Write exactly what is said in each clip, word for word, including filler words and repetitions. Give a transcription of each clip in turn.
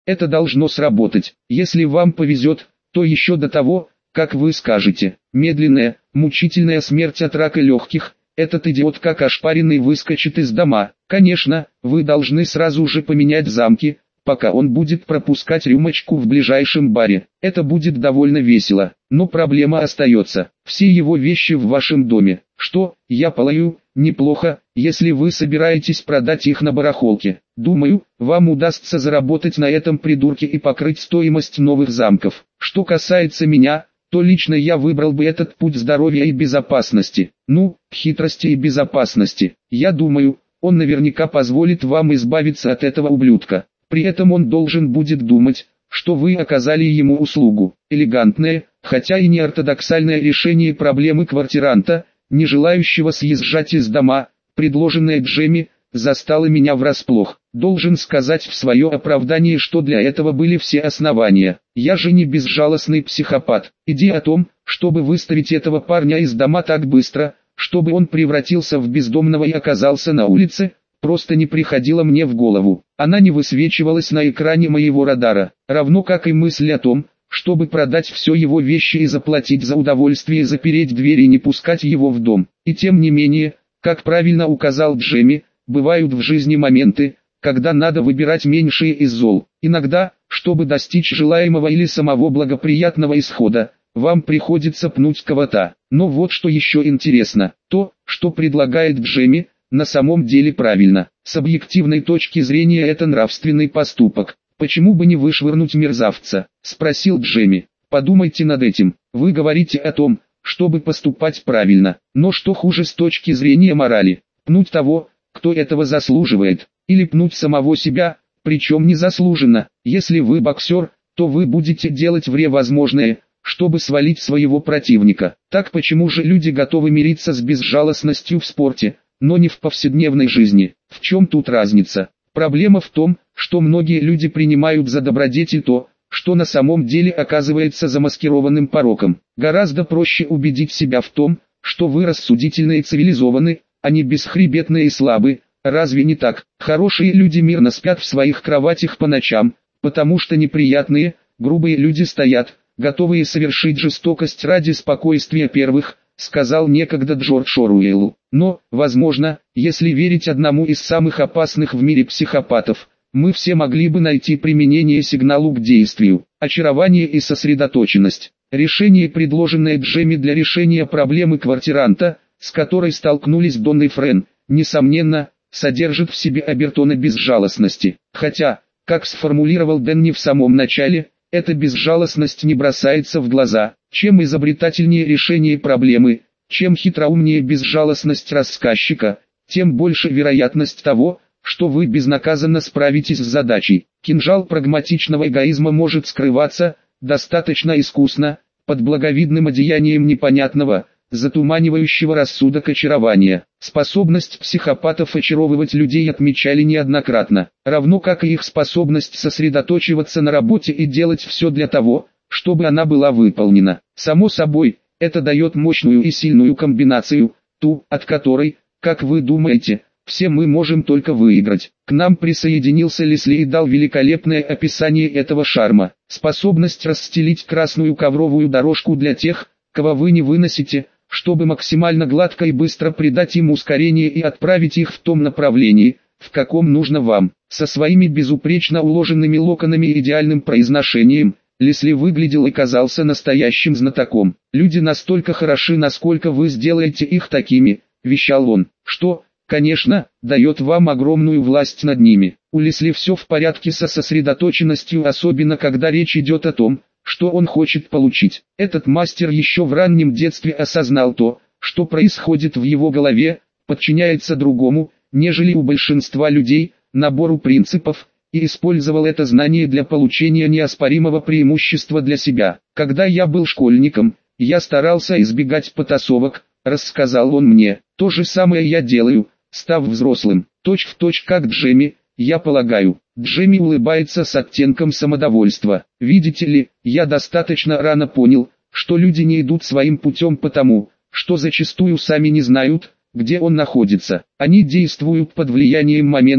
Это должно сработать. Если вам повезет, то еще до того, как вы скажете. Медленная, мучительная смерть от рака легких. Этот идиот как ошпаренный выскочит из дома. Конечно, вы должны сразу же поменять замки, пока он будет пропускать рюмочку в ближайшем баре. Это будет довольно весело, но проблема остается. Все его вещи в вашем доме. Что, я полагаю, неплохо, если вы собираетесь продать их на барахолке. Думаю, вам удастся заработать на этом придурке и покрыть стоимость новых замков. Что касается меня, то лично я выбрал бы этот путь здоровья и безопасности. Ну, хитрости и безопасности. Я думаю, он наверняка позволит вам избавиться от этого ублюдка. При этом он должен будет думать, что вы оказали ему услугу. Элегантное, хотя и не ортодоксальное решение проблемы квартиранта, не желающего съезжать из дома, предложенное Джемми, застало меня врасплох. Должен сказать в свое оправдание, что для этого были все основания. Я же не безжалостный психопат. Идея о том, чтобы выставить этого парня из дома так быстро, чтобы он превратился в бездомного и оказался на улице, просто не приходила мне в голову. Она не высвечивалась на экране моего радара, равно как и мысль о том, чтобы продать все его вещи и заплатить за удовольствие запереть дверь и не пускать его в дом. И тем не менее, как правильно указал Джемми, бывают в жизни моменты, когда надо выбирать меньшее из зол. Иногда, чтобы достичь желаемого или самого благоприятного исхода, вам приходится пнуть кого-то. Но вот что еще интересно, то, что предлагает Джемми, на самом деле правильно. С объективной точки зрения это нравственный поступок. «Почему бы не вышвырнуть мерзавца?» – спросил Джемми. «Подумайте над этим. Вы говорите о том, чтобы поступать правильно. Но что хуже с точки зрения морали? Пнуть того, кто этого заслуживает, или пнуть самого себя, причем незаслуженно? Если вы боксер, то вы будете делать все возможное, чтобы свалить своего противника. Так почему же люди готовы мириться с безжалостностью в спорте, но не в повседневной жизни? В чем тут разница? Проблема в том, что многие люди принимают за добродетель то, что на самом деле оказывается замаскированным пороком. Гораздо проще убедить себя в том, что вы рассудительны и цивилизованы, а не бесхребетны и слабы. Разве не так? Хорошие люди мирно спят в своих кроватях по ночам, потому что неприятные, грубые люди стоят, готовые совершить жестокость ради спокойствия первых, сказал некогда Джордж Оруэллу. Но, возможно, если верить одному из самых опасных в мире психопатов, мы все могли бы найти применение сигналу к действию. Очарование и сосредоточенность. Решение, предложенное Джемми для решения проблемы квартиранта, с которой столкнулись Дон и Френ, несомненно, содержит в себе обертоны безжалостности. Хотя, как сформулировал Дэнни в самом начале, эта безжалостность не бросается в глаза. Чем изобретательнее решение проблемы, чем хитроумнее безжалостность рассказчика, тем больше вероятность того, что вы безнаказанно справитесь с задачей. Кинжал прагматичного эгоизма может скрываться, достаточно искусно, под благовидным одеянием непонятного, затуманивающего рассудок очарования. Способность психопатов очаровывать людей отмечали неоднократно, равно как и их способность сосредоточиваться на работе и делать все для того, чтобы она была выполнена. Само собой, это дает мощную и сильную комбинацию, ту, от которой, как вы думаете, все мы можем только выиграть. К нам присоединился Лесли и дал великолепное описание этого шарма. Способность расстелить красную ковровую дорожку для тех, кого вы не выносите, чтобы максимально гладко и быстро придать им ускорение и отправить их в том направлении, в каком нужно вам. Со своими безупречно уложенными локонами и идеальным произношением, Лесли выглядел и казался настоящим знатоком. «Люди настолько хороши, насколько вы сделаете их такими», – вещал он, – «что, конечно, дает вам огромную власть над ними». У Лесли все в порядке со сосредоточенностью, особенно когда речь идет о том, что он хочет получить. Этот мастер еще в раннем детстве осознал то, что происходит в его голове, подчиняется другому, нежели у большинства людей, набору принципов, и использовал это знание для получения неоспоримого преимущества для себя. «Когда я был школьником, я старался избегать потасовок», — рассказал он мне. «То же самое я делаю, став взрослым, точь в точь как Джемми, я полагаю». Джемми улыбается с оттенком самодовольства. «Видите ли, я достаточно рано понял, что люди не идут своим путем потому, что зачастую сами не знают, где он находится. Они действуют под влиянием момента,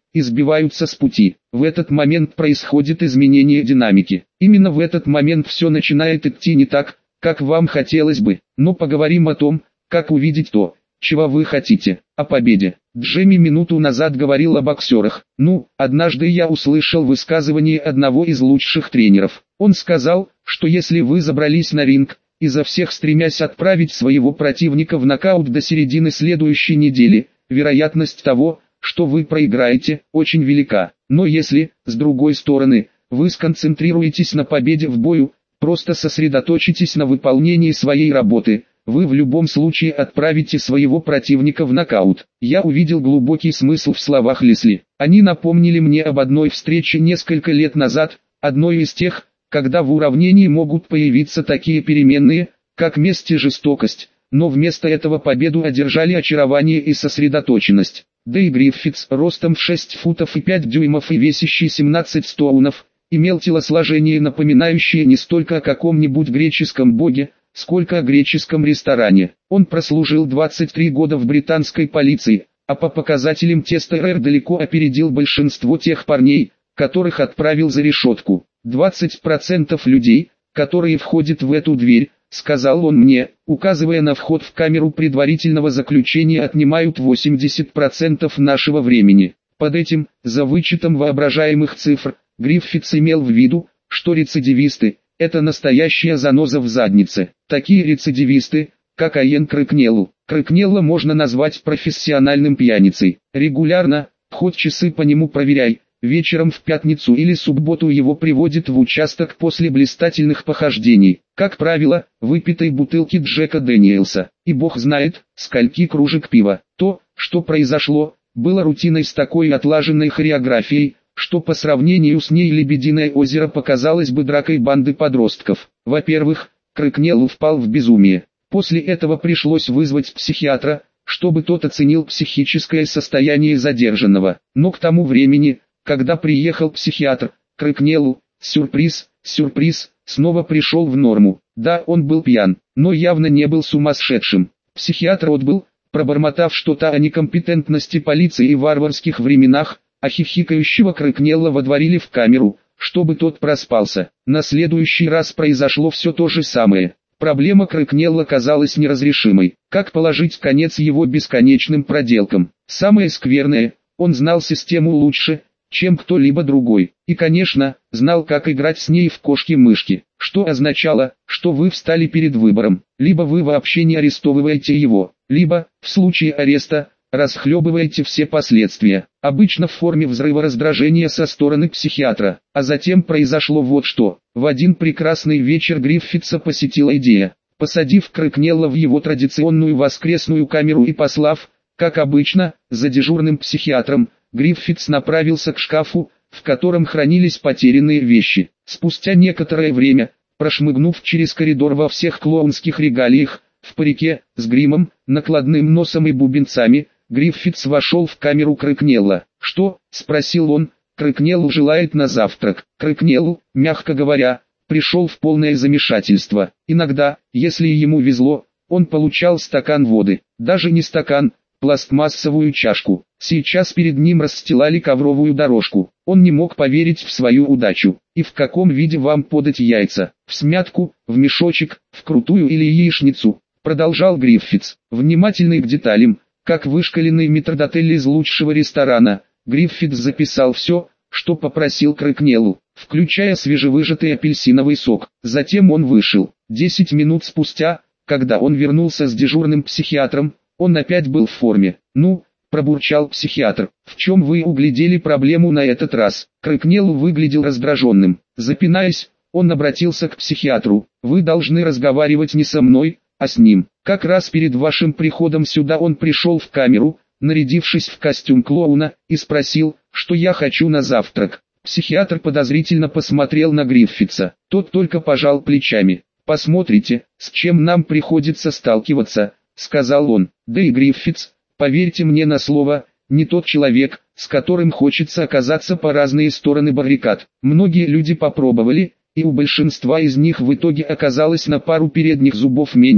и сбиваются с пути. В этот момент происходит изменение динамики. Именно в этот момент все начинает идти не так, как вам хотелось бы. Но поговорим о том, как увидеть то, чего вы хотите. О победе. Джемми минуту назад говорил о боксерах. Ну, однажды я услышал высказывание одного из лучших тренеров. Он сказал, что если вы забрались на ринг, изо всех стремясь отправить своего противника в нокаут до середины следующей недели, вероятность того, что вы проиграете, очень велика. Но если, с другой стороны, вы сконцентрируетесь на победе в бою, просто сосредоточитесь на выполнении своей работы, вы в любом случае отправите своего противника в нокаут. Я увидел глубокий смысл в словах Лесли. Они напомнили мне об одной встрече несколько лет назад, одной из тех, когда в уравнении могут появиться такие переменные, как месть и жестокость, но вместо этого победу одержали очарование и сосредоточенность. Дэй Гриффитс, ростом в шесть футов и пять дюймов и весящий семнадцать стоунов, имел телосложение, напоминающее не столько о каком-нибудь греческом боге, сколько о греческом ресторане. Он прослужил двадцать три года в британской полиции, а по показателям теста эр далеко опередил большинство тех парней, которых отправил за решетку. двадцать процентов людей, которые входят в эту дверь, сказал он мне, указывая на вход в камеру предварительного заключения, отнимают восемьдесят процентов нашего времени. Под этим, за вычетом воображаемых цифр, Гриффитс имел в виду, что рецидивисты – это настоящая заноза в заднице. Такие рецидивисты, как Айен Крыкнеллу. Крыкнелла можно назвать профессиональным пьяницей. Регулярно, хоть часы по нему проверяй, вечером в пятницу или субботу его приводят в участок после блистательных похождений. Как правило, выпитой бутылки Джека Дэниелса. И бог знает, скольки кружек пива. То, что произошло, было рутиной с такой отлаженной хореографией, что по сравнению с ней «Лебединое озеро» показалось бы дракой банды подростков. Во-первых, Крыкнеллу впал в безумие. После этого пришлось вызвать психиатра, чтобы тот оценил психическое состояние задержанного. Но к тому времени, когда приехал психиатр, Крыкнеллу, сюрприз, сюрприз, снова пришел в норму. Да, он был пьян, но явно не был сумасшедшим. Психиатр отбыл, пробормотав что-то о некомпетентности полиции и варварских временах, а хихикающего Крыкнелла водворили в камеру, чтобы тот проспался. На следующий раз произошло все то же самое. Проблема Крыкнелла казалась неразрешимой. Как положить конец его бесконечным проделкам? Самое скверное, он знал систему лучше, чем кто-либо другой. И, конечно, знал, как играть с ней в кошки-мышки. Что означало, что вы встали перед выбором. Либо вы вообще не арестовываете его, либо, в случае ареста, расхлебываете все последствия, обычно в форме взрыва раздражения со стороны психиатра. А затем произошло вот что. В один прекрасный вечер Гриффитса посетила идея. Посадив Крыкнелла в его традиционную воскресную камеру и послав, как обычно, за дежурным психиатром, Гриффитс направился к шкафу, в котором хранились потерянные вещи. Спустя некоторое время, прошмыгнув через коридор во всех клоунских регалиях, в парике, с гримом, накладным носом и бубенцами, Гриффитс вошел в камеру Крыкнелла. «Что?» – спросил он. «Крыкнеллу желает на завтрак». Крыкнеллу, мягко говоря, пришел в полное замешательство. Иногда, если ему везло, он получал стакан воды. Даже не стакан, пластмассовую чашку. Сейчас перед ним расстилали ковровую дорожку. Он не мог поверить в свою удачу. И в каком виде вам подать яйца? В смятку, в мешочек, в крутую или яичницу? Продолжал Гриффитс, внимательный к деталям, как вышкаленный метрдотель из лучшего ресторана. Гриффитс записал все, что попросил Крыкнеллу, включая свежевыжатый апельсиновый сок. Затем он вышел. Десять минут спустя, когда он вернулся с дежурным психиатром, он опять был в форме. «Ну», – пробурчал психиатр, – «в чем вы углядели проблему на этот раз?» Крыкнеллу выглядел раздраженным. Запинаясь, он обратился к психиатру. «Вы должны разговаривать не со мной, а с ним. Как раз перед вашим приходом сюда он пришел в камеру, нарядившись в костюм клоуна, и спросил, что я хочу на завтрак». Психиатр подозрительно посмотрел на Гриффитса. Тот только пожал плечами. «Посмотрите, с чем нам приходится сталкиваться», — сказал он. «Да и Гриффитс, поверьте мне на слово, не тот человек, с которым хочется оказаться по разные стороны баррикад. Многие люди попробовали, и у большинства из них в итоге оказалось на пару передних зубов меньше,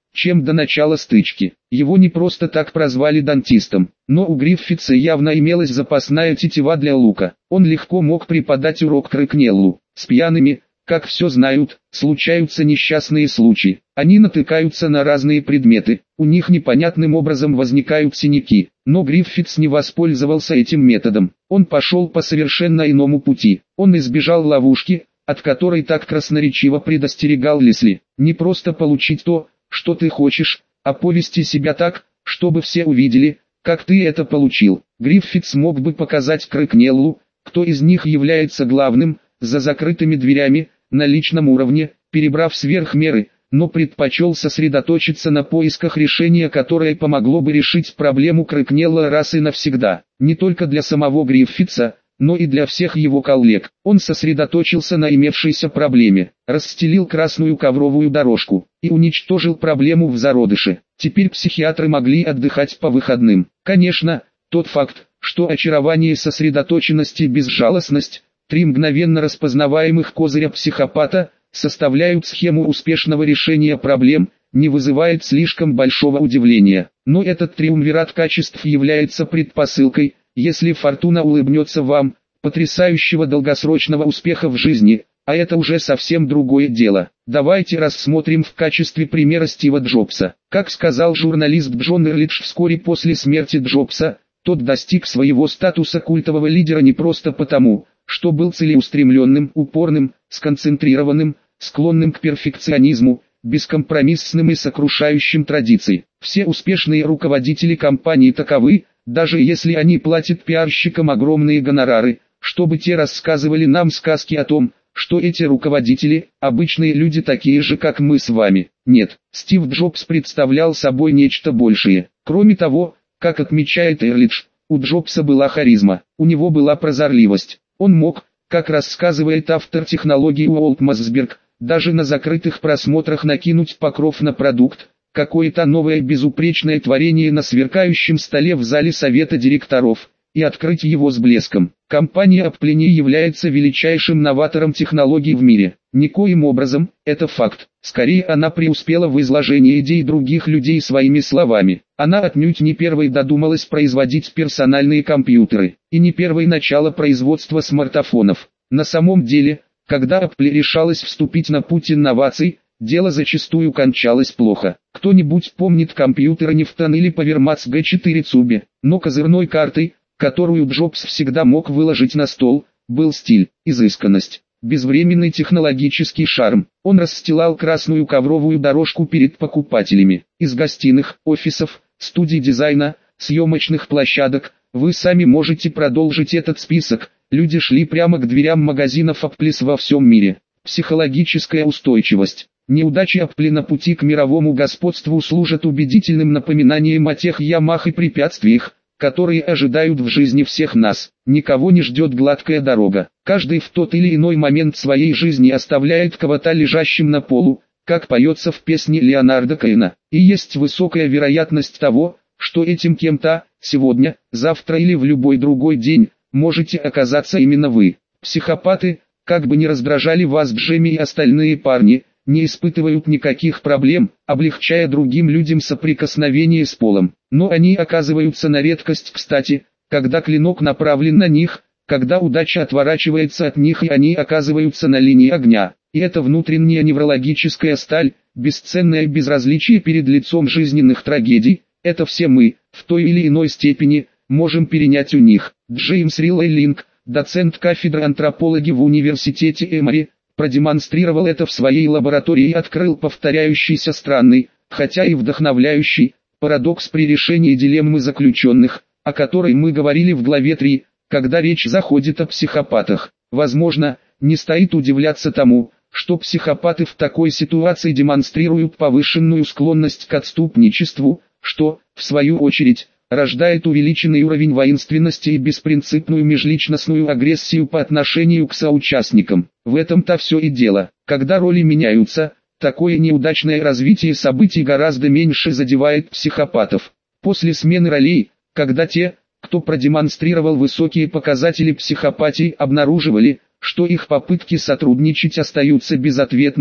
чем до начала стычки. Его не просто так прозвали дантистом, но у Гриффитса явно имелась запасная тетива для лука. Он легко мог преподать урок Крыкнеллу. С пьяными, как все знают, случаются несчастные случаи. Они натыкаются на разные предметы, у них непонятным образом возникают синяки. Но Гриффитс не воспользовался этим методом. Он пошел по совершенно иному пути. Он избежал ловушки, от которой так красноречиво предостерегал Лесли. Не просто получить то, что ты хочешь, а повести себя так, чтобы все увидели, как ты это получил. Гриффитс мог бы показать Крыкнеллу, кто из них является главным, за закрытыми дверями, на личном уровне, перебрав сверх меры, но предпочел сосредоточиться на поисках решения, которое помогло бы решить проблему Крыкнелла раз и навсегда. Не только для самого Гриффитса, но и для всех его коллег. Он сосредоточился на имевшейся проблеме, расстелил красную ковровую дорожку и уничтожил проблему в зародыше. Теперь психиатры могли отдыхать по выходным. Конечно, тот факт, что очарование, сосредоточенность и безжалостность, три мгновенно распознаваемых козыря психопата, составляют схему успешного решения проблем, не вызывает слишком большого удивления. Но этот триумвират качеств является предпосылкой, если фортуна улыбнется вам, потрясающего долгосрочного успеха в жизни, а это уже совсем другое дело. Давайте рассмотрим в качестве примера Стива Джобса. Как сказал журналист Джон Эрлидж вскоре после смерти Джобса, тот достиг своего статуса культового лидера не просто потому, что был целеустремленным, упорным, сконцентрированным, склонным к перфекционизму, бескомпромиссным и сокрушающим традиции. Все успешные руководители компаний таковы, даже если они платят пиарщикам огромные гонорары, чтобы те рассказывали нам сказки о том, что эти руководители – обычные люди такие же, как мы с вами. Нет, Стив Джобс представлял собой нечто большее. Кроме того, как отмечает Эрлидж, у Джобса была харизма, у него была прозорливость. Он мог, как рассказывает автор технологии Уолт Мосберг, даже на закрытых просмотрах накинуть покров на продукт, какое-то новое безупречное творение на сверкающем столе в зале совета директоров, и открыть его с блеском. Компания Apple не является величайшим новатором технологий в мире. Никоим образом, это факт. Скорее она преуспела в изложении идей других людей своими словами. Она отнюдь не первой додумалась производить персональные компьютеры, и не первой начало производства смартфонов. На самом деле, когда Apple решалась вступить на путь инноваций, дело зачастую кончалось плохо. Кто-нибудь помнит компьютеры Нефтон или Повермац джи четыре Цуби, но козырной картой, которую Джобс всегда мог выложить на стол, был стиль, изысканность, безвременный технологический шарм. Он расстилал красную ковровую дорожку перед покупателями. Из гостиных, офисов, студий дизайна, съемочных площадок, вы сами можете продолжить этот список. Люди шли прямо к дверям магазинов Apple во всем мире. Психологическая устойчивость. Неудачи Apple на пути к мировому господству служат убедительным напоминанием о тех ямах и препятствиях, которые ожидают в жизни всех нас. Никого не ждет гладкая дорога. Каждый в тот или иной момент своей жизни оставляет кого-то лежащим на полу, как поется в песне Леонарда Коэна. И есть высокая вероятность того, что этим кем-то, сегодня, завтра или в любой другой день, можете оказаться именно вы. Психопаты, как бы ни раздражали вас Джемми и остальные парни, не испытывают никаких проблем, облегчая другим людям соприкосновение с полом. Но они оказываются на редкость кстати, когда клинок направлен на них, когда удача отворачивается от них и они оказываются на линии огня. И эта внутренняя неврологическая сталь, бесценное безразличие перед лицом жизненных трагедий, это все мы, в той или иной степени, можем перенять у них. Джеймс Риллей Линк, доцент кафедры антропологии в университете Эмори, продемонстрировал это в своей лаборатории и открыл повторяющийся странный, хотя и вдохновляющий, парадокс при решении дилеммы заключенных, о которой мы говорили в главе три, когда речь заходит о психопатах. Возможно, не стоит удивляться тому, что психопаты в такой ситуации демонстрируют повышенную склонность к отступничеству, что, в свою очередь, рождает увеличенный уровень воинственности и беспринципную межличностную агрессию по отношению к соучастникам. В этом-то все и дело. Когда роли меняются, такое неудачное развитие событий гораздо меньше задевает психопатов. После смены ролей, когда те, кто продемонстрировал высокие показатели психопатии, обнаруживали, что их попытки сотрудничать остаются безответными,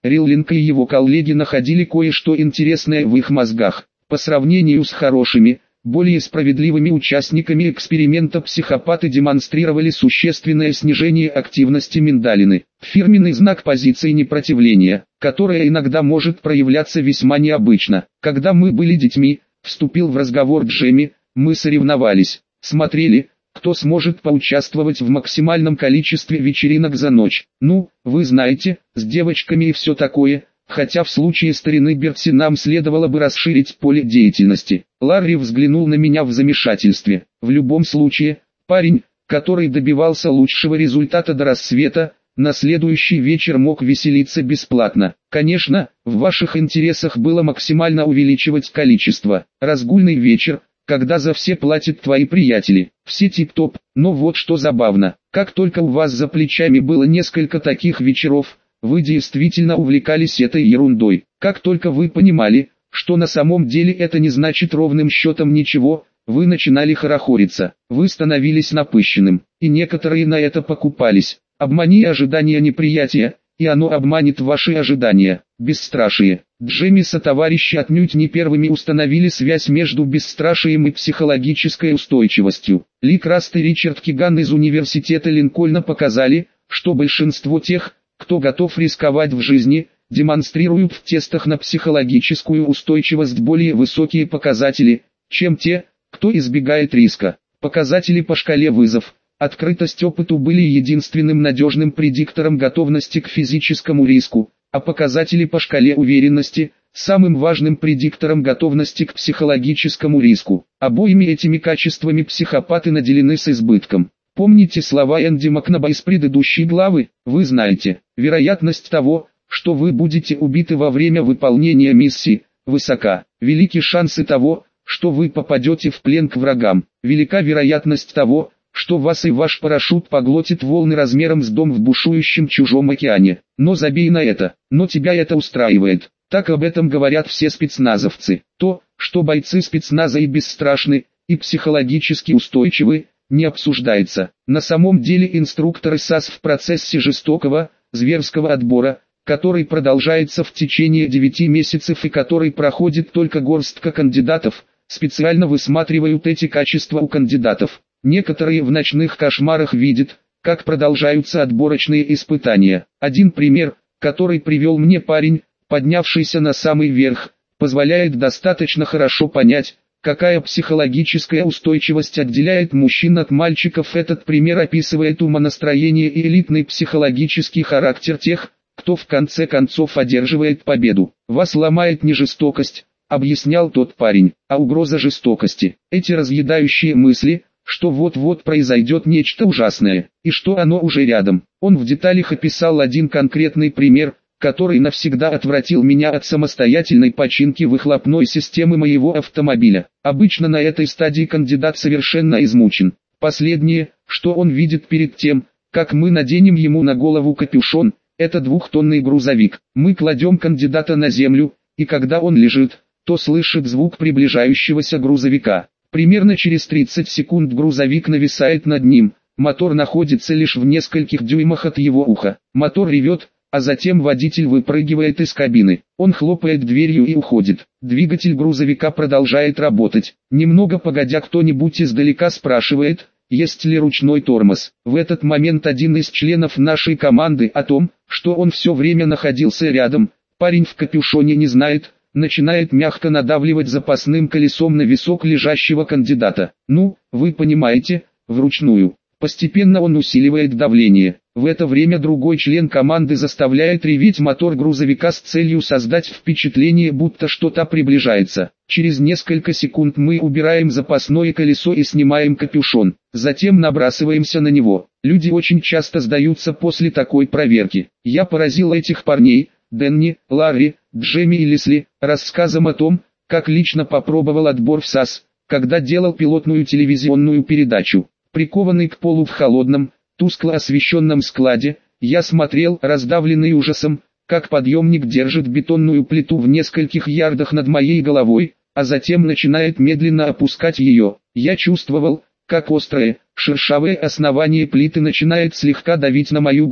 Риллинг и его коллеги находили кое-что интересное в их мозгах. По сравнению с хорошими, более справедливыми участниками эксперимента психопаты демонстрировали существенное снижение активности миндалины. Фирменный знак позиции непротивления, которая иногда может проявляться весьма необычно. Когда мы были детьми, вступил в разговор Джемми, мы соревновались, смотрели, кто сможет поучаствовать в максимальном количестве вечеринок за ночь. Ну, вы знаете, с девочками и все такое. Хотя в случае старины Берти нам следовало бы расширить поле деятельности. Ларри взглянул на меня в замешательстве. В любом случае, парень, который добивался лучшего результата до рассвета, на следующий вечер мог веселиться бесплатно. Конечно, в ваших интересах было максимально увеличивать количество. Разгульный вечер, когда за все платят твои приятели. Все тип-топ, но вот что забавно. Как только у вас за плечами было несколько таких вечеров, вы действительно увлекались этой ерундой. Как только вы понимали, что на самом деле это не значит ровным счетом ничего, вы начинали хорохориться, вы становились напыщенным, и некоторые на это покупались. Обмани ожидания неприятия, и оно обманет ваши ожидания. Бесстрашие. Джемми сотоварищи отнюдь не первыми установили связь между бесстрашием и психологической устойчивостью. Ли Краст и Ричард Киган из университета Линкольна показали, что большинство тех, кто готов рисковать в жизни, демонстрируют в тестах на психологическую устойчивость более высокие показатели, чем те, кто избегает риска. Показатели по шкале вызов, открытость опыту были единственным надежным предиктором готовности к физическому риску, а показатели по шкале уверенности – самым важным предиктором готовности к психологическому риску. Обоими этими качествами психопаты наделены с избытком. Помните слова Энди Макнаба из предыдущей главы? Вы знаете, вероятность того, что вы будете убиты во время выполнения миссии, высока. Велики шансы того, что вы попадете в плен к врагам. Велика вероятность того, что вас и ваш парашют поглотит волны размером с дом в бушующем чужом океане. Но забей на это, но тебя это устраивает. Так об этом говорят все спецназовцы. То, что бойцы спецназа и бесстрашны, и психологически устойчивы, не обсуждается. На самом деле инструкторы САС в процессе жестокого, зверского отбора, который продолжается в течение девяти месяцев и который проходит только горстка кандидатов, специально высматривают эти качества у кандидатов. Некоторые в ночных кошмарах видят, как продолжаются отборочные испытания. Один пример, который привел мне парень, поднявшийся на самый верх, позволяет достаточно хорошо понять, какая психологическая устойчивость отделяет мужчин от мальчиков. Этот пример описывает умонастроение и элитный психологический характер тех, кто в конце концов одерживает победу. Вас ломает не жестокость, объяснял тот парень, а угроза жестокости. Эти разъедающие мысли, что вот-вот произойдет нечто ужасное, и что оно уже рядом. Он в деталях описал один конкретный пример, который навсегда отвратил меня от самостоятельной починки выхлопной системы моего автомобиля. Обычно на этой стадии кандидат совершенно измучен. Последнее, что он видит перед тем, как мы наденем ему на голову капюшон, это двухтонный грузовик. Мы кладем кандидата на землю, и когда он лежит, то слышит звук приближающегося грузовика. Примерно через тридцать секунд грузовик нависает над ним, мотор находится лишь в нескольких дюймах от его уха. Мотор ревет, а затем водитель выпрыгивает из кабины. Он хлопает дверью и уходит. Двигатель грузовика продолжает работать. Немного погодя кто-нибудь издалека спрашивает, есть ли ручной тормоз. В этот момент один из членов нашей команды о том, что он все время находился рядом, парень в капюшоне не знает, начинает мягко надавливать запасным колесом на висок лежащего кандидата. Ну, вы понимаете, вручную. Постепенно он усиливает давление. В это время другой член команды заставляет реветь мотор грузовика с целью создать впечатление, будто что-то приближается. Через несколько секунд мы убираем запасное колесо и снимаем капюшон. Затем набрасываемся на него. Люди очень часто сдаются после такой проверки. Я поразил этих парней, Дэнни, Ларри, Джемми и Лесли, рассказом о том, как лично попробовал отбор в САС, когда делал пилотную телевизионную передачу. Прикованный к полу в холодном, тускло освещенном складе, я смотрел, раздавленный ужасом, как подъемник держит бетонную плиту в нескольких ярдах над моей головой, а затем начинает медленно опускать ее. Я чувствовал, как острое, шершавое основание плиты начинает слегка давить на мою грудь.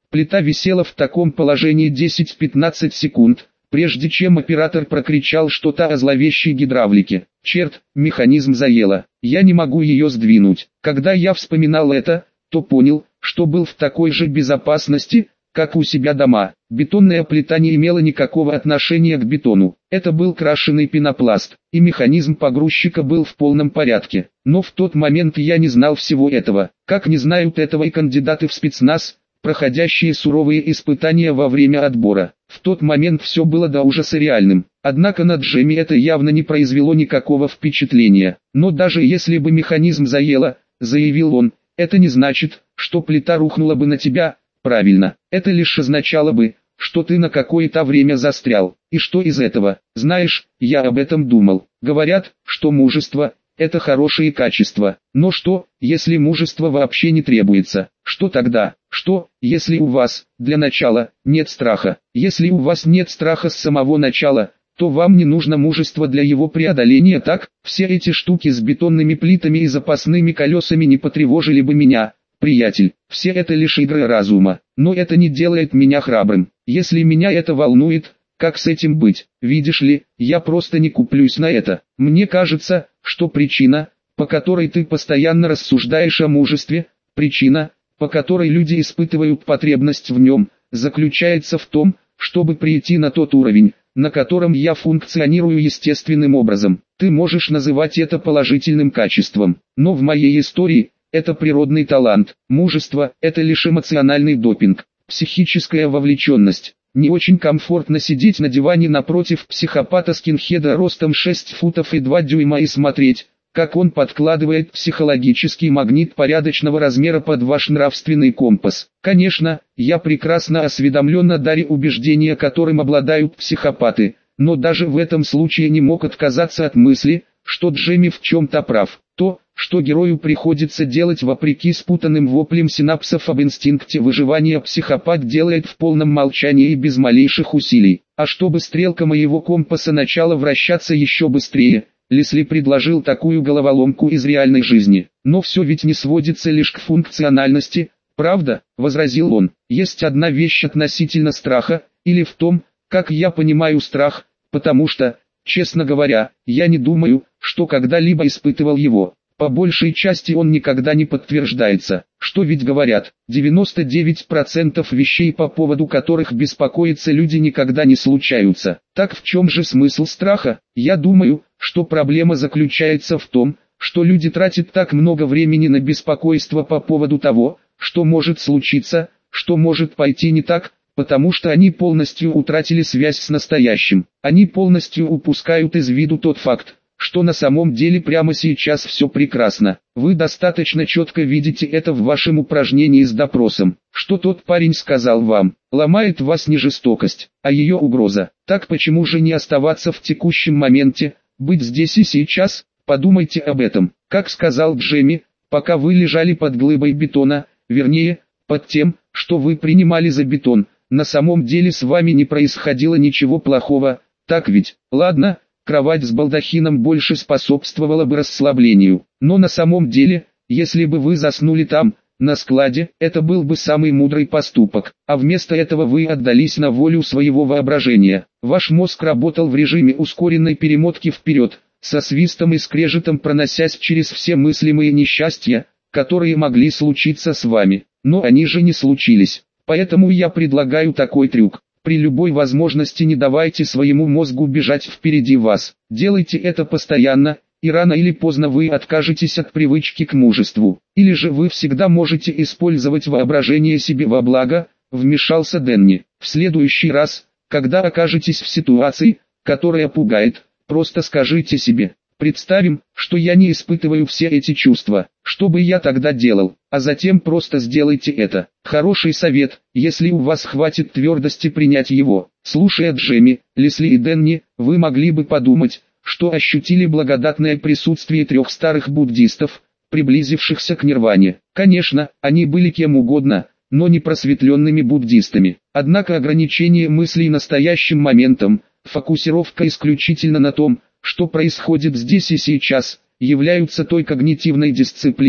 Плита висела в таком положении десять-пятнадцать секунд, прежде чем оператор прокричал что-то о зловещей гидравлике. Черт, механизм заело, я не могу ее сдвинуть. Когда я вспоминал это, то понял, что был в такой же безопасности, как у себя дома. Бетонная плита не имела никакого отношения к бетону. Это был крашеный пенопласт, и механизм погрузчика был в полном порядке. Но в тот момент я не знал всего этого, как не знают этого и кандидаты в спецназ, проходящие суровые испытания во время отбора. В тот момент все было до ужаса реальным. Однако на Джемми это явно не произвело никакого впечатления. Но даже если бы механизм заело, заявил он, это не значит, что плита рухнула бы на тебя. Правильно, это лишь означало бы, что ты на какое-то время застрял. И что из этого? Знаешь, я об этом думал. Говорят, что мужество – это хорошие качества. Но что, если мужество вообще не требуется? Что тогда? Что, если у вас, для начала, нет страха? Если у вас нет страха с самого начала, то вам не нужно мужество для его преодоления, так? Все эти штуки с бетонными плитами и запасными колесами не потревожили бы меня. Приятель, все это лишь игры разума, но это не делает меня храбрым. Если меня это волнует, как с этим быть? Видишь ли, я просто не куплюсь на это. Мне кажется, что причина, по которой ты постоянно рассуждаешь о мужестве, причина, по которой люди испытывают потребность в нем, заключается в том, чтобы прийти на тот уровень, на котором я функционирую естественным образом. Ты можешь называть это положительным качеством, но в моей истории – это природный талант. Мужество – это лишь эмоциональный допинг, психическая вовлеченность. Не очень комфортно сидеть на диване напротив психопата-скинхеда ростом шесть футов и два дюйма и смотреть, как он подкладывает психологический магнит порядочного размера под ваш нравственный компас. Конечно, я прекрасно осведомлен о даре убеждения, которым обладают психопаты, но даже в этом случае не мог отказаться от мысли, что Джемми в чем-то прав. То, что герою приходится делать вопреки спутанным воплям синапсов об инстинкте выживания, психопат делает в полном молчании и без малейших усилий. А чтобы стрелка моего компаса начала вращаться еще быстрее, Лесли предложил такую головоломку из реальной жизни. Но все ведь не сводится лишь к функциональности, правда, возразил он. Есть одна вещь относительно страха, или в том, как я понимаю страх, потому что, честно говоря, я не думаю, что когда-либо испытывал его. По большей части он никогда не подтверждается, что ведь говорят, девяносто девять процентов вещей, по поводу которых беспокоятся люди, никогда не случаются. Так в чем же смысл страха? Я думаю, что проблема заключается в том, что люди тратят так много времени на беспокойство по поводу того, что может случиться, что может пойти не так, потому что они полностью утратили связь с настоящим. Они полностью упускают из виду тот факт, что на самом деле прямо сейчас все прекрасно. Вы достаточно четко видите это в вашем упражнении с допросом. Что тот парень сказал вам, ломает вас не жестокость, а ее угроза. Так почему же не оставаться в текущем моменте, быть здесь и сейчас? Подумайте об этом. Как сказал Джемми, пока вы лежали под глыбой бетона, вернее, под тем, что вы принимали за бетон, на самом деле с вами не происходило ничего плохого, так ведь? Ладно. Кровать с балдахином больше способствовала бы расслаблению. Но на самом деле, если бы вы заснули там, на складе, это был бы самый мудрый поступок. А вместо этого вы отдались на волю своего воображения. Ваш мозг работал в режиме ускоренной перемотки вперед, со свистом и скрежетом проносясь через все мыслимые несчастья, которые могли случиться с вами. Но они же не случились. Поэтому я предлагаю такой трюк. При любой возможности не давайте своему мозгу бежать впереди вас. Делайте это постоянно, и рано или поздно вы откажетесь от привычки к мужеству. Или же вы всегда можете использовать воображение себе во благо, вмешался Дэнни. В следующий раз, когда окажетесь в ситуации, которая пугает, просто скажите себе: представим, что я не испытываю все эти чувства, что бы я тогда делал, а затем просто сделайте это. Хороший совет, если у вас хватит твердости принять его. Слушая Джемми, Лесли и Дэнни, вы могли бы подумать, что ощутили благодатное присутствие трех старых буддистов, приблизившихся к нирване. Конечно, они были кем угодно, но не просветленными буддистами. Однако ограничение мыслей настоящим моментом, фокусировка исключительно на том, что происходит здесь и сейчас, являются той когнитивной дисциплиной,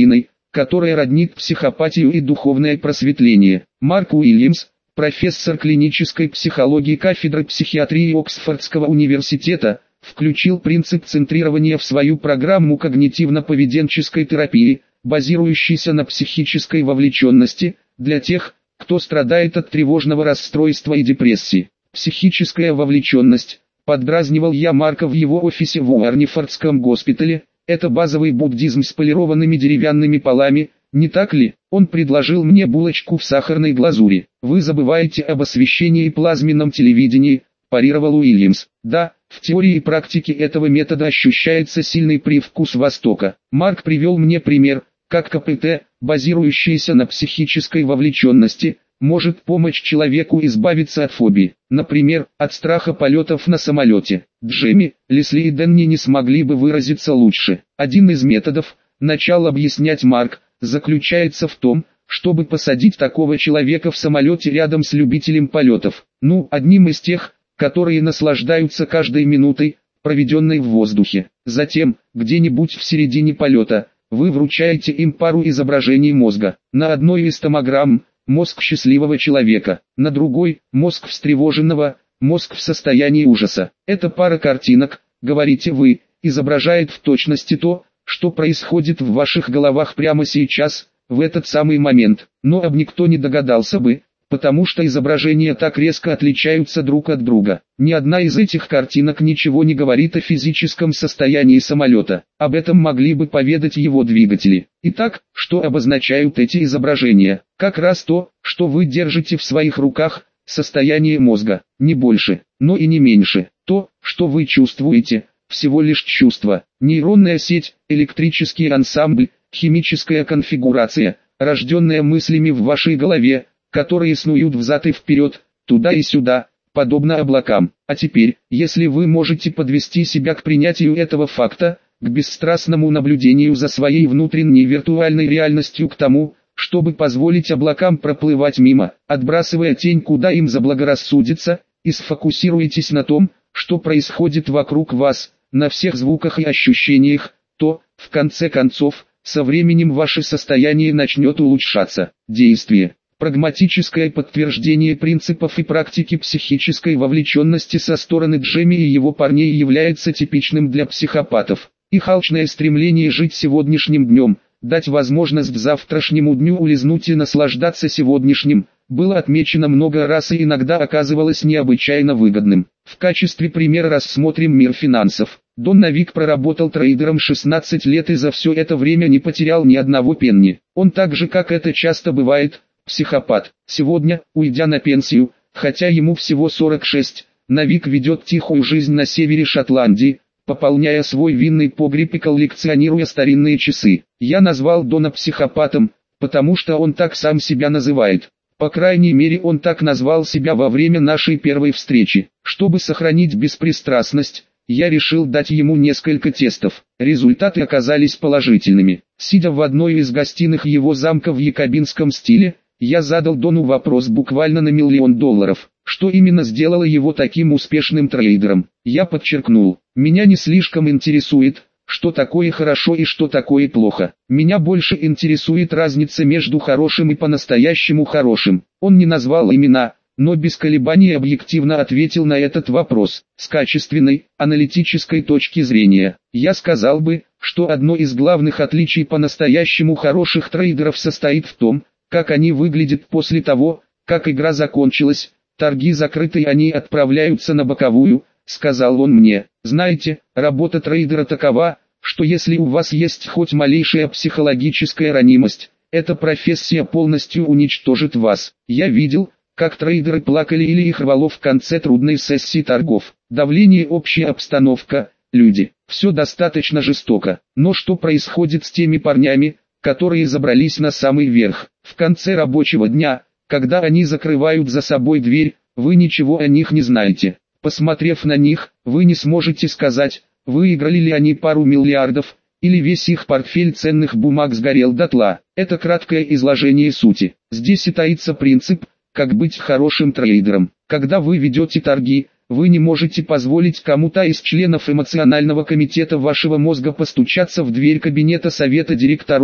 которая роднит психопатию и духовное просветление. Марк Уильямс, профессор клинической психологии кафедры психиатрии Оксфордского университета, включил принцип центрирования в свою программу когнитивно-поведенческой терапии, базирующейся на психической вовлеченности, для тех, кто страдает от тревожного расстройства и депрессии. Психическая вовлеченность, поддразнивал я Марка в его офисе в Уорнифордском госпитале, это базовый буддизм с полированными деревянными полами, не так ли? Он предложил мне булочку в сахарной глазури. Вы забываете об освещении и плазменном телевидении, парировал Уильямс. Да, в теории и практике этого метода ощущается сильный привкус Востока. Марк привел мне пример, как КПТ, базирующийся на психической вовлеченности, может помочь человеку избавиться от фобии, например, от страха полетов на самолете. Джемми, Лесли и Дэнни не смогли бы выразиться лучше. Один из методов, начал объяснять Марк, заключается в том, чтобы посадить такого человека в самолете рядом с любителем полетов. Ну, одним из тех, которые наслаждаются каждой минутой, проведенной в воздухе. Затем, где-нибудь в середине полета, вы вручаете им пару изображений мозга. На одной из томограмм – мозг счастливого человека, на другой – мозг встревоженного, мозг в состоянии ужаса. Эта пара картинок, говорите вы, изображает в точности то, что происходит в ваших головах прямо сейчас, в этот самый момент. Но об никто не догадался бы, потому что изображения так резко отличаются друг от друга. Ни одна из этих картинок ничего не говорит о физическом состоянии самолета. Об этом могли бы поведать его двигатели. Итак, что обозначают эти изображения? Как раз то, что вы держите в своих руках, состояние мозга, не больше, но и не меньше. То, что вы чувствуете, всего лишь чувство. Нейронная сеть, электрический ансамбль, химическая конфигурация, рожденная мыслями в вашей голове, которые снуют взад и вперед, туда и сюда, подобно облакам. А теперь, если вы можете подвести себя к принятию этого факта, к бесстрастному наблюдению за своей внутренней виртуальной реальностью, к тому, чтобы позволить облакам проплывать мимо, отбрасывая тень куда им заблагорассудится, и сфокусируйтесь на том, что происходит вокруг вас, на всех звуках и ощущениях, то, в конце концов, со временем ваше состояние начнет улучшаться. Действие. Прагматическое подтверждение принципов и практики психической вовлеченности со стороны Джемми и его парней является типичным для психопатов. Их алчное стремление жить сегодняшним днем, дать возможность завтрашнему дню улизнуть и наслаждаться сегодняшним, было отмечено много раз и иногда оказывалось необычайно выгодным. В качестве примера рассмотрим мир финансов. Дон Навик проработал трейдером шестнадцать лет и за все это время не потерял ни одного пенни. Он так же, как это часто бывает, психопат. Сегодня, уйдя на пенсию, хотя ему всего сорок шесть, Навик ведет тихую жизнь на севере Шотландии, пополняя свой винный погреб и коллекционируя старинные часы. Я назвал Дона психопатом, потому что он так сам себя называет. По крайней мере, он так назвал себя во время нашей первой встречи. Чтобы сохранить беспристрастность, я решил дать ему несколько тестов. Результаты оказались положительными. Сидя в одной из гостиных его замка в якобинском стиле, я задал Дону вопрос буквально на миллион долларов. Что именно сделало его таким успешным трейдером? Я подчеркнул, меня не слишком интересует, что такое хорошо и что такое плохо. Меня больше интересует разница между хорошим и по-настоящему хорошим. Он не назвал имена, но без колебаний объективно ответил на этот вопрос. С качественной, аналитической точки зрения, я сказал бы, что одно из главных отличий по-настоящему хороших трейдеров состоит в том, как они выглядят после того, как игра закончилась. Торги закрыты и они отправляются на боковую, сказал он мне. Знаете, работа трейдера такова, что если у вас есть хоть малейшая психологическая ранимость, эта профессия полностью уничтожит вас. Я видел, как трейдеры плакали или их рвало в конце трудной сессии торгов. Давление, общая обстановка, люди. Все достаточно жестоко. Но что происходит с теми парнями, которые забрались на самый верх? В конце рабочего дня, когда они закрывают за собой дверь, вы ничего о них не знаете. Посмотрев на них, вы не сможете сказать, выиграли ли они пару миллиардов, или весь их портфель ценных бумаг сгорел дотла. Это краткое изложение сути. Здесь и таится принцип, как быть хорошим трейдером. Когда вы ведете торги, вы не можете позволить кому-то из членов эмоционального комитета вашего мозга постучаться в дверь кабинета совета директоров,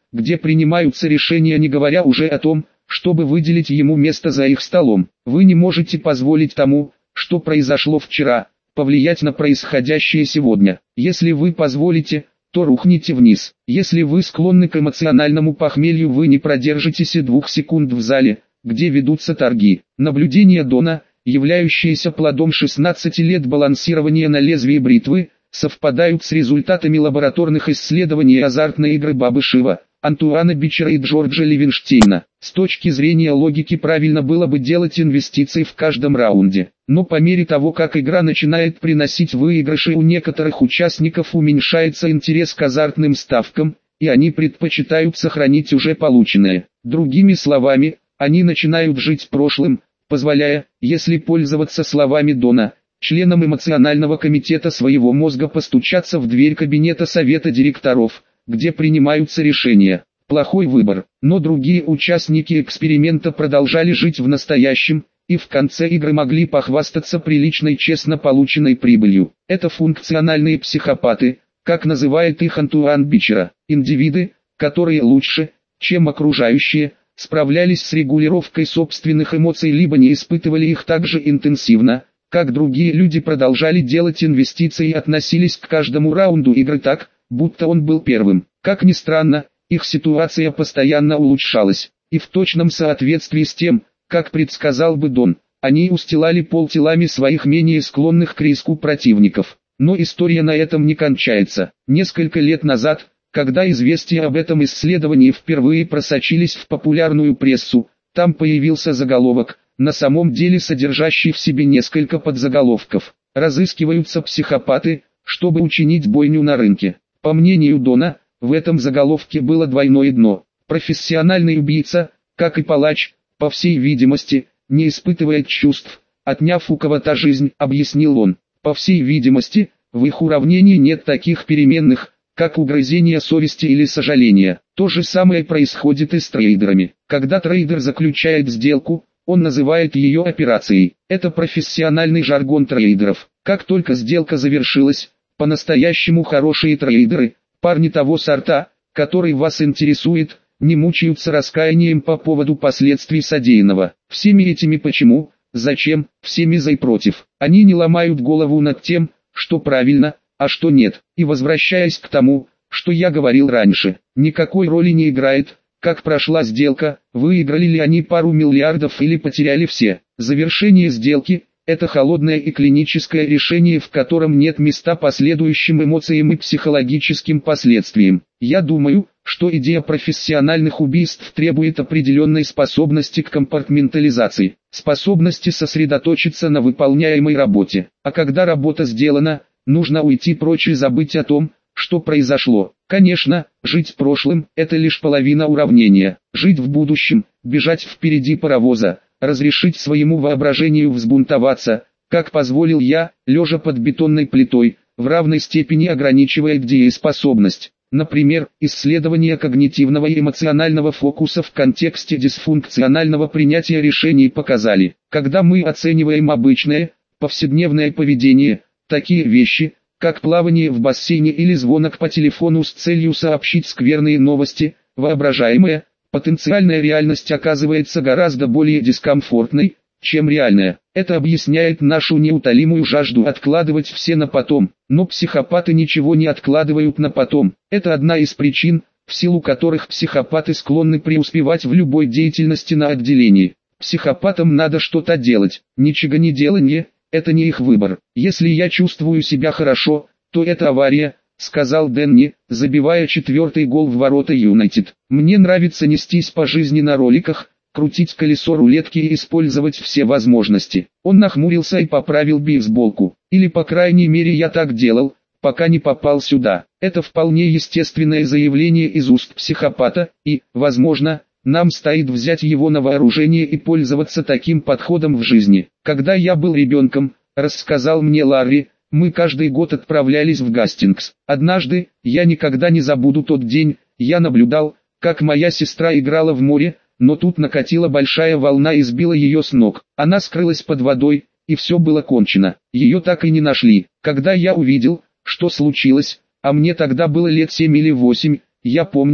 где принимаются решения, не говоря уже о том, чтобы выделить ему место за их столом. Вы не можете позволить тому, что произошло вчера, повлиять на происходящее сегодня. Если вы позволите, то рухните вниз. Если вы склонны к эмоциональному похмелью, вы не продержитесь и двух секунд в зале, где ведутся торги. Наблюдения Дона, являющиеся плодом шестнадцати лет балансирования на лезвии бритвы, совпадают с результатами лабораторных исследований азартной игры Бабы Шива, Антуана Бичера и Джорджа Левинштейна. С точки зрения логики правильно было бы делать инвестиции в каждом раунде. Но по мере того, как игра начинает приносить выигрыши, у некоторых участников уменьшается интерес к азартным ставкам, и они предпочитают сохранить уже полученное. Другими словами, они начинают жить прошлым, позволяя, если пользоваться словами Дона, членам эмоционального комитета своего мозга постучаться в дверь кабинета совета директоров, где принимаются решения. Плохой выбор, но другие участники эксперимента продолжали жить в настоящем, и в конце игры могли похвастаться приличной честно полученной прибылью. Это функциональные психопаты, как называет их Антуан Бичера, индивиды, которые лучше, чем окружающие, справлялись с регулировкой собственных эмоций, либо не испытывали их так же интенсивно, как другие люди, продолжали делать инвестиции и относились к каждому раунду игры так, будто он был первым. Как ни странно, их ситуация постоянно улучшалась, и в точном соответствии с тем, как предсказал бы Дон, они устилали пол телами своих менее склонных к риску противников. Но история на этом не кончается. Несколько лет назад, когда известия об этом исследовании впервые просочились в популярную прессу, там появился заголовок, на самом деле содержащий в себе несколько подзаголовков. Разыскиваются психопаты, чтобы учинить бойню на рынке. По мнению Дона, в этом заголовке было двойное дно. Профессиональный убийца, как и палач, по всей видимости, не испытывает чувств, отняв у кого-то жизнь, объяснил он. По всей видимости, в их уравнении нет таких переменных, как угрызение совести или сожаления. То же самое происходит и с трейдерами. Когда трейдер заключает сделку, он называет ее операцией. Это профессиональный жаргон трейдеров. Как только сделка завершилась, по-настоящему хорошие трейдеры, парни того сорта, который вас интересует, не мучаются раскаянием по поводу последствий содеянного. Всеми этими почему, зачем, всеми за и против. Они не ломают голову над тем, что правильно, а что нет. И возвращаясь к тому, что я говорил раньше, никакой роли не играет, как прошла сделка, выиграли ли они пару миллиардов или потеряли все. Завершение сделки – это холодное и клиническое решение, в котором нет места последующим эмоциям и психологическим последствиям. Я думаю, что идея профессиональных убийств требует определенной способности к компартментализации, способности сосредоточиться на выполняемой работе. А когда работа сделана, нужно уйти прочь и забыть о том, что произошло. Конечно, жить прошлым – это лишь половина уравнения. Жить в будущем, бежать впереди паровоза, разрешить своему воображению взбунтоваться, как позволил я, лежа под бетонной плитой, в равной степени ограничивает дееспособность. Например, исследования когнитивного и эмоционального фокуса в контексте дисфункционального принятия решений показали, когда мы оцениваем обычное, повседневное поведение, такие вещи, как плавание в бассейне или звонок по телефону с целью сообщить скверные новости, воображаемая, потенциальная реальность оказывается гораздо более дискомфортной, чем реальная. Это объясняет нашу неутолимую жажду откладывать все на потом. Но психопаты ничего не откладывают на потом. Это одна из причин, в силу которых психопаты склонны преуспевать в любой деятельности на отделении. Психопатам надо что-то делать. Ничего не делание – это не их выбор. Если я чувствую себя хорошо, то это авария, сказал Дэнни, забивая четвертый гол в ворота Юнайтед. Мне нравится нестись по жизни на роликах, крутить колесо рулетки и использовать все возможности. Он нахмурился и поправил бейсболку. Или по крайней мере я так делал, пока не попал сюда. Это вполне естественное заявление из уст психопата, и, возможно, нам стоит взять его на вооружение и пользоваться таким подходом в жизни. Когда я был ребенком, рассказал мне Ларри, мы каждый год отправлялись в Гастингс. Однажды, я никогда не забуду тот день, я наблюдал, как моя сестра играла в море, но тут накатила большая волна и сбила ее с ног. Она скрылась под водой, и все было кончено. Ее так и не нашли. Когда я увидел, что случилось, а мне тогда было лет семь или восемь, я помню,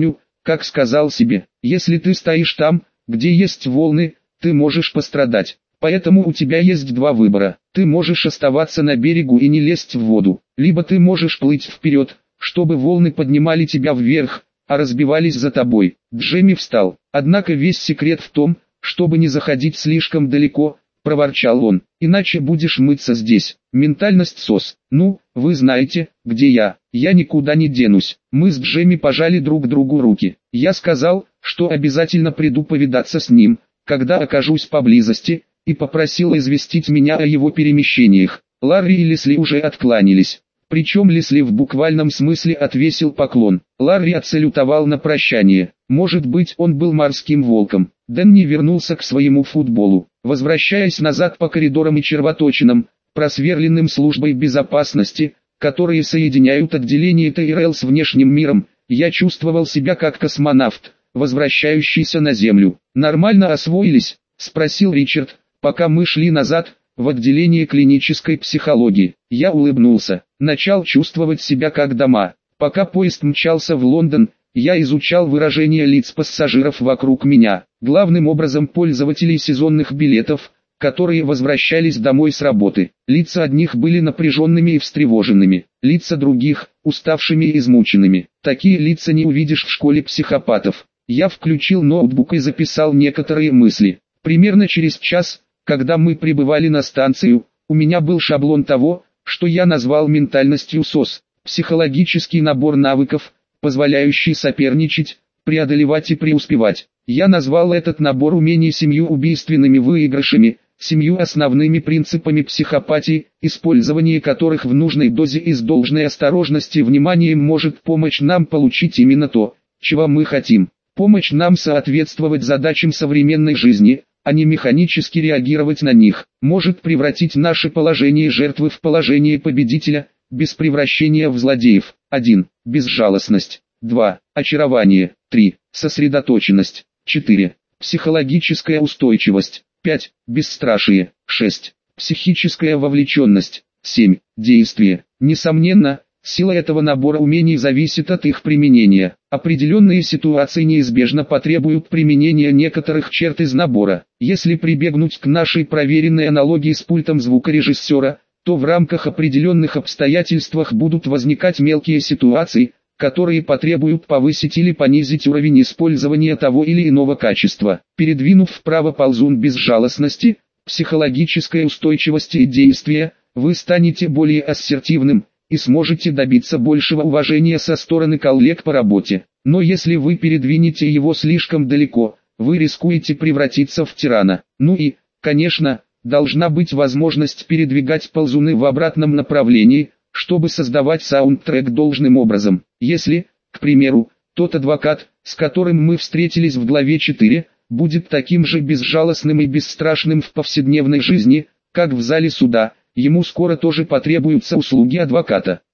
как сказал себе, если ты стоишь там, где есть волны, ты можешь пострадать. Поэтому у тебя есть два выбора. Ты можешь оставаться на берегу и не лезть в воду, либо ты можешь плыть вперед, чтобы волны поднимали тебя вверх, а разбивались за тобой. Джемми встал. Однако весь секрет в том, чтобы не заходить слишком далеко, проворчал он, иначе будешь мыться здесь. Ментальность сос. Ну, вы знаете, где я. Я никуда не денусь. Мы с Джемми пожали друг другу руки. Я сказал, что обязательно приду повидаться с ним, когда окажусь поблизости, и попросил известить меня о его перемещениях. Ларри и Лесли уже откланялись. Причем Лесли в буквальном смысле отвесил поклон. Ларри отсалютовал на прощание. Может быть, он был морским волком. Дэнни вернулся к своему футболу. Возвращаясь назад по коридорам и червоточинам, просверленным службой безопасности, которые соединяют отделение ТРЛ с внешним миром, я чувствовал себя как космонавт, возвращающийся на Землю. «Нормально освоились?» – спросил Ричард, пока мы шли назад, в отделение клинической психологии. Я улыбнулся, начал чувствовать себя как дома. Пока поезд мчался в Лондон, я изучал выражения лиц пассажиров вокруг меня, главным образом пользователей сезонных билетов, которые возвращались домой с работы. Лица одних были напряженными и встревоженными, лица других – уставшими и измученными. Такие лица не увидишь в школе психопатов. Я включил ноутбук и записал некоторые мысли. Примерно через час, когда мы прибывали на станцию, у меня был шаблон того, что я назвал ментальностью сос, психологический набор навыков, позволяющий соперничать, преодолевать и преуспевать. Я назвал этот набор умений семью убийственными выигрышами, семью основными принципами психопатии, использование которых в нужной дозе и с должной осторожностью и вниманием может помочь нам получить именно то, чего мы хотим. Помочь нам соответствовать задачам современной жизни, а не механически реагировать на них, может превратить наше положение жертвы в положение победителя, без превращения в злодеев. один. Безжалостность. два. Очарование. три. Сосредоточенность. четыре. Психологическая устойчивость. пять. Бесстрашие. шесть. Психическая вовлеченность. семь. Действие. Несомненно, сила этого набора умений зависит от их применения. Определенные ситуации неизбежно потребуют применения некоторых черт из набора. Если прибегнуть к нашей проверенной аналогии с пультом звукорежиссера, то в рамках определенных обстоятельств будут возникать мелкие ситуации, которые потребуют повысить или понизить уровень использования того или иного качества. Передвинув вправо ползун безжалостности, психологической устойчивости и действия, вы станете более ассертивным и сможете добиться большего уважения со стороны коллег по работе. Но если вы передвинете его слишком далеко, вы рискуете превратиться в тирана. Ну и, конечно, должна быть возможность передвигать ползуны в обратном направлении, чтобы создавать саундтрек должным образом. Если, к примеру, тот адвокат, с которым мы встретились в главе четыре, будет таким же безжалостным и бесстрашным в повседневной жизни, как в зале суда, ему скоро тоже потребуются услуги адвоката.